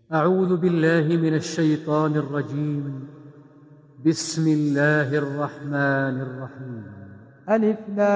أعوذ بالله من الشيطان الرجيم. بسم الله الرحمن الرحيم. ألف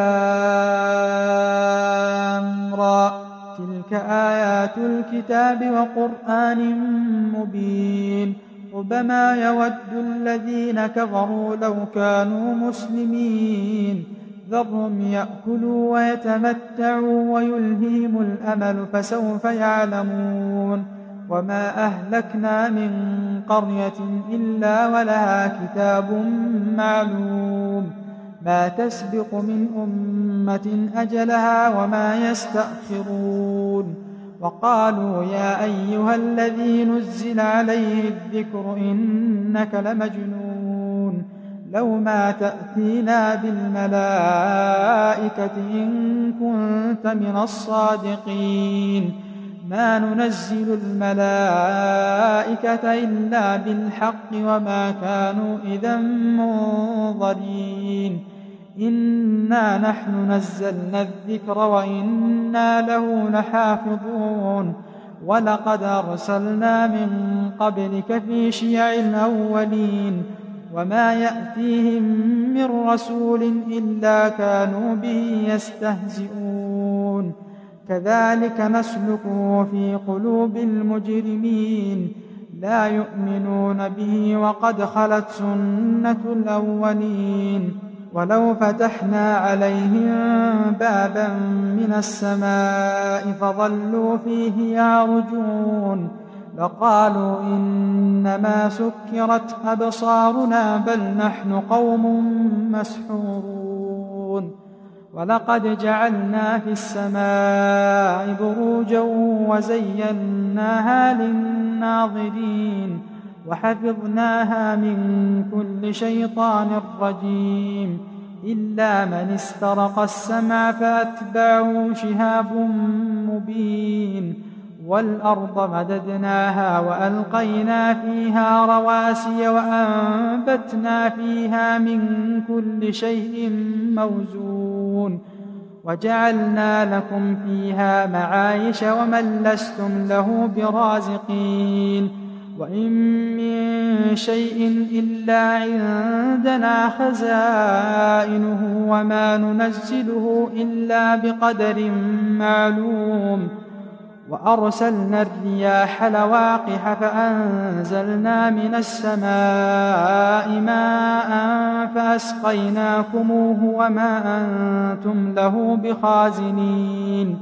لام را، تلك آيات الكتاب وقرآن مبين. ربما يود الذين كفروا لو كانوا مسلمين، ذرهم يأكلوا ويتمتعوا ويلهيهم الأمل فسوف يعلمون. وما أهلكنا من قرية إلا ولها كتاب معلوم، ما تسبق من أمة أجلها وما يستأخرون. وقالوا يا أيها الذي نزل عليه الذكر إنك لمجنون، لو ما تأتينا بالملائكة إن كنت من الصادقين. ما ننزل الملائكة إلا بالحق وما كانوا إذا منظرين. إنا نحن نزلنا الذكر وإنا له لحافظون. ولقد أرسلنا من قبلك في شيع الأولين، وما يأتيهم من رسول إلا كانوا به يستهزئون. كذلك نسلكه في قلوب المجرمين، لا يؤمنون به وقد خلت سنة الأولين. ولو فتحنا عليهم بابا من السماء فظلوا فيه يعرجون لقالوا إنما سكرت أبصارنا بل نحن قوم مسحورون. ولقد جعلنا في السماء بروجا وزيناها للناظرين وحفظناها من كل شيطان رجيم، إلا من استرق السمع فأتبعه شهاب مبين. والأرض مددناها وألقينا فيها رواسي وأنبتنا فيها من كل شيء موزون، وجعلنا لكم فيها معايش ومن لستم له برازقين. وإن من شيء إلا عندنا خزائنه وما ننزله إلا بقدر معلوم. وأرسلنا الرياح لواقح فأنزلنا من السماء ماء فأسقيناكموه وما أنتم له بخازنين.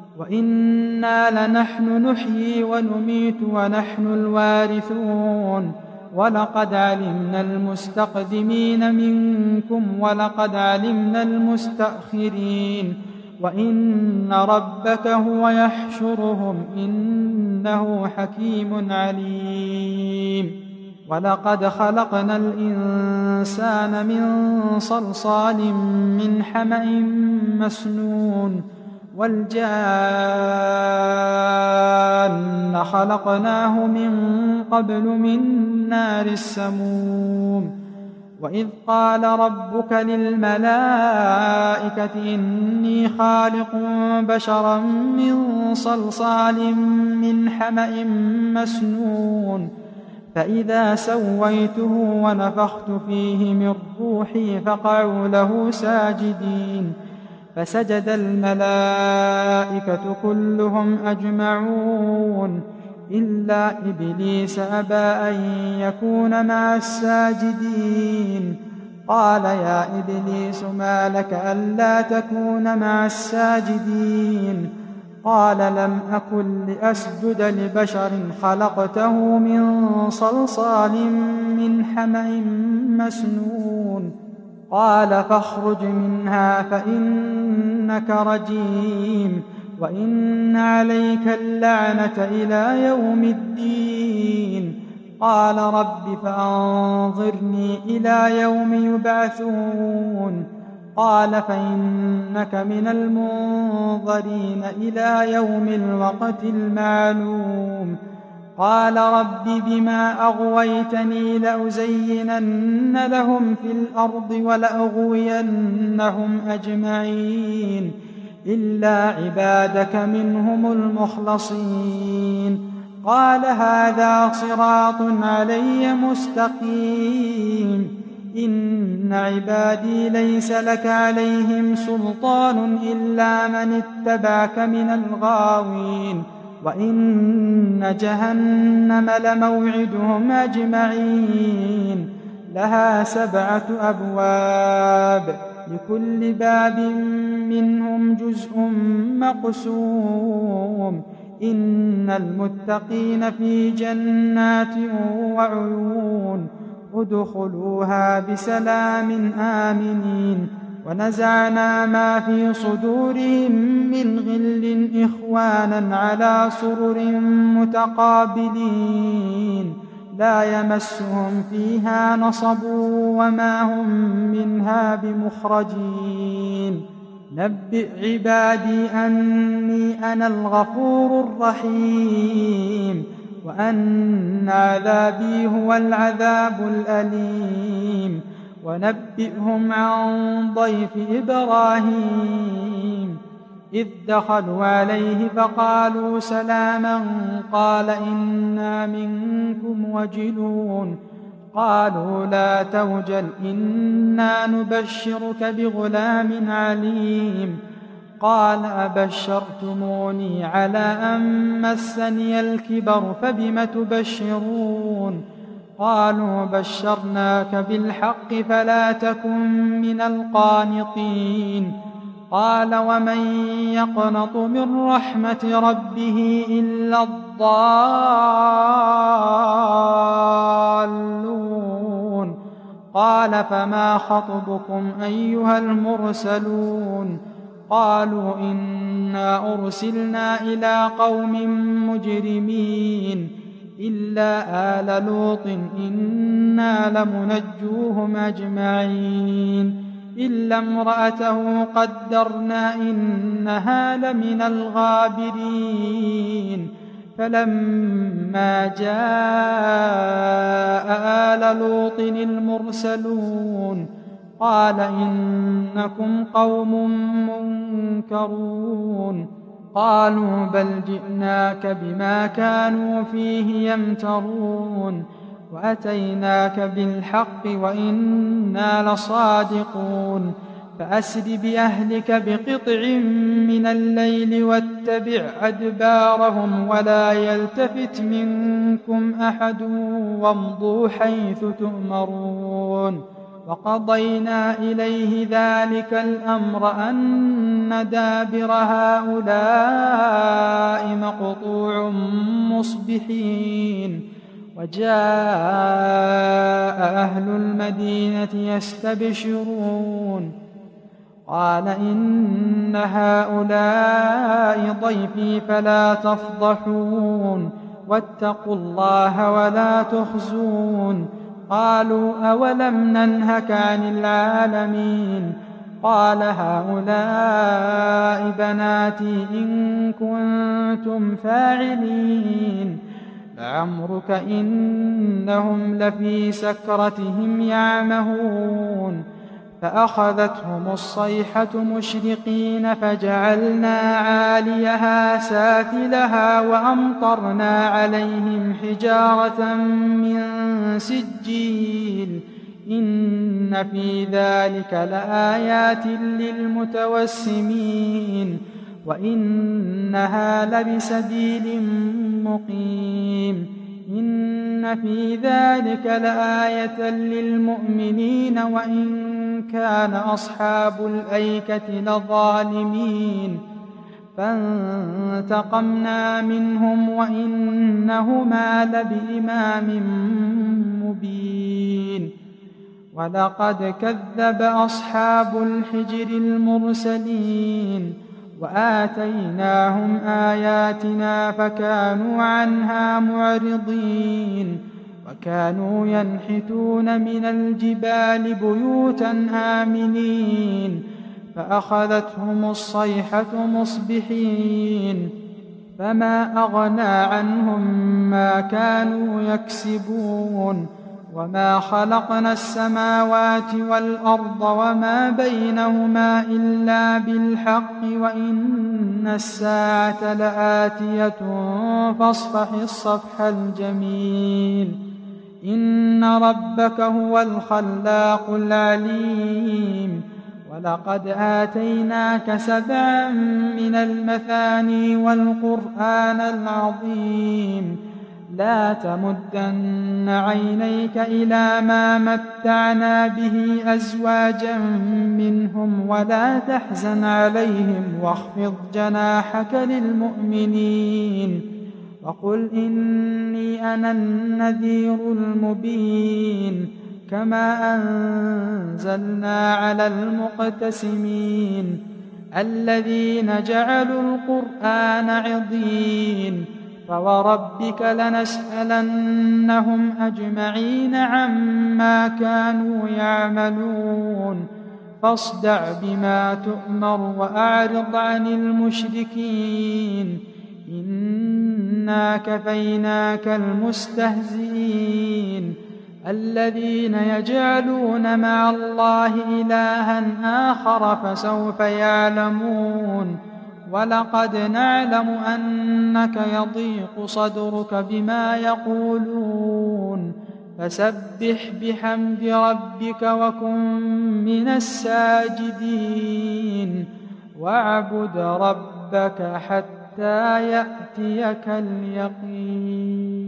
وإنا لنحن نحيي ونميت ونحن الوارثون. ولقد علمنا المستقدمين منكم ولقد علمنا المستأخرين. وإن ربك هو يحشرهم إنه حكيم عليم. ولقد خلقنا الإنسان من صلصال من حمأ مسنون. والجان خلقناه من قبل من نار السموم. وإذ قال ربك للملائكة إني خالق بشرا من صلصال من حمأ مسنون، فإذا سويته ونفخت فيه من روحي فقعوا له ساجدين. فسجد الملائكة كلهم أجمعون إلا إبليس أبى أن يكون مع الساجدين. قال يا إبليس ما لك ألا تكون مع الساجدين؟ قال لم أكن لأسجد لبشر خلقته من صلصال من حمأ مسنون. قال فاخرج منها فإنك رجيم وإن عليك اللعنة إلى يوم الدين. قال رب فأنظرني إلى يوم يبعثون. قال فإنك من المنظرين إلى يوم الوقت المعلوم. قال رب بما أغويتني لأزينن لهم في الأرض ولأغوينهم أجمعين إلا عبادك منهم المخلصين. قال هذا صراط علي مستقيم إن عبادي ليس لك عليهم سلطان إلا من اتبعك من الغاوين وإن جهنم لموعدهم أجمعين لها 7 أبواب لكل باب منهم جزء مقسوم إن المتقين في جنات وعيون ادخلوها بسلام آمنين ونزعنا ما في صدورهم من غل إخوانا على سرر متقابلين لا يمسهم فيها نصب وما هم منها بمخرجين نبئ عبادي أني أنا الغفور الرحيم وأن عذابي هو العذاب الأليم ونبئهم عن ضيف إبراهيم إذ دخلوا عليه فقالوا سلاما قال إنا منكم وجلون قالوا لا توجل إنا نبشرك بغلام عليم قال أبشرتموني على أن مسني الكبر فبم تبشرون قالوا بشرناك بالحق فلا تكن من القانطين قال ومن يقنط من رحمة ربه إلا الضالون قال فما خطبكم أيها المرسلون قالوا إنا أرسلنا إلى قوم مجرمين إلا آل لوط إنا لمنجوهم أجمعين إلا امرأته قدرنا إنها لمن الغابرين فلما جاء آل لوط المرسلون قال إنكم قوم منكرون قالوا بل جئناك بما كانوا فيه يمترون وأتيناك بالحق وإنا لصادقون فأسر بأهلك بقطع من الليل واتبع أدبارهم ولا يلتفت منكم أحد وامضوا حيث تؤمرون وقضينا إليه ذلك الأمر أن دابر هؤلاء مقطوع مصبحين وجاء أهل المدينة يستبشرون قال إن هؤلاء ضيفي فلا تفضحون واتقوا الله ولا تخزون قالوا أولم ننهك عن العالمين قال هؤلاء بناتي إن كنتم فاعلين لعمرك إنهم لفي سكرتهم يعمهون فأخذتهم الصيحة مشرقين فجعلنا عاليها سافلها وأمطرنا عليهم حجارة من سجيل إن في ذلك لآيات للمتوسمين وإنها لبسبيل مقيم إن في ذلك لآية للمؤمنين وإن كان أصحاب الأيكة لظالمين فانتقمنا منهم وإنهما لبإمام مبين ولقد كذب أصحاب الحجر المرسلين وآتيناهم آياتنا فكانوا عنها معرضين وكانوا ينحتون من الجبال بيوتا آمنين فأخذتهم الصيحة مصبحين فما أغنى عنهم ما كانوا يكسبون وما خلقنا السماوات والأرض وما بينهما إلا بالحق وإن الساعة لآتية فاصفح الصفح الجميل إن ربك هو الخلاق العليم ولقد آتيناك 7 من المثاني والقرآن العظيم لا تمدن عينيك إلى ما متعنا به أزواجا منهم ولا تحزن عليهم واخفض جناحك للمؤمنين وقل إني أنا النذير المبين كما أنزلنا على المقتسمين الذين جعلوا القرآن عضين فوربك لنسألنهم أجمعين عما كانوا يعملون فاصدع بما تؤمر وأعرض عن المشركين إنا كفيناك المستهزئين الذين يجعلون مع الله إلها آخر فسوف يعلمون ولقد نعلم أنك يضيق صدرك بما يقولون فسبح بحمد ربك وكن من الساجدين واعبد ربك حتى يأتيك اليقين.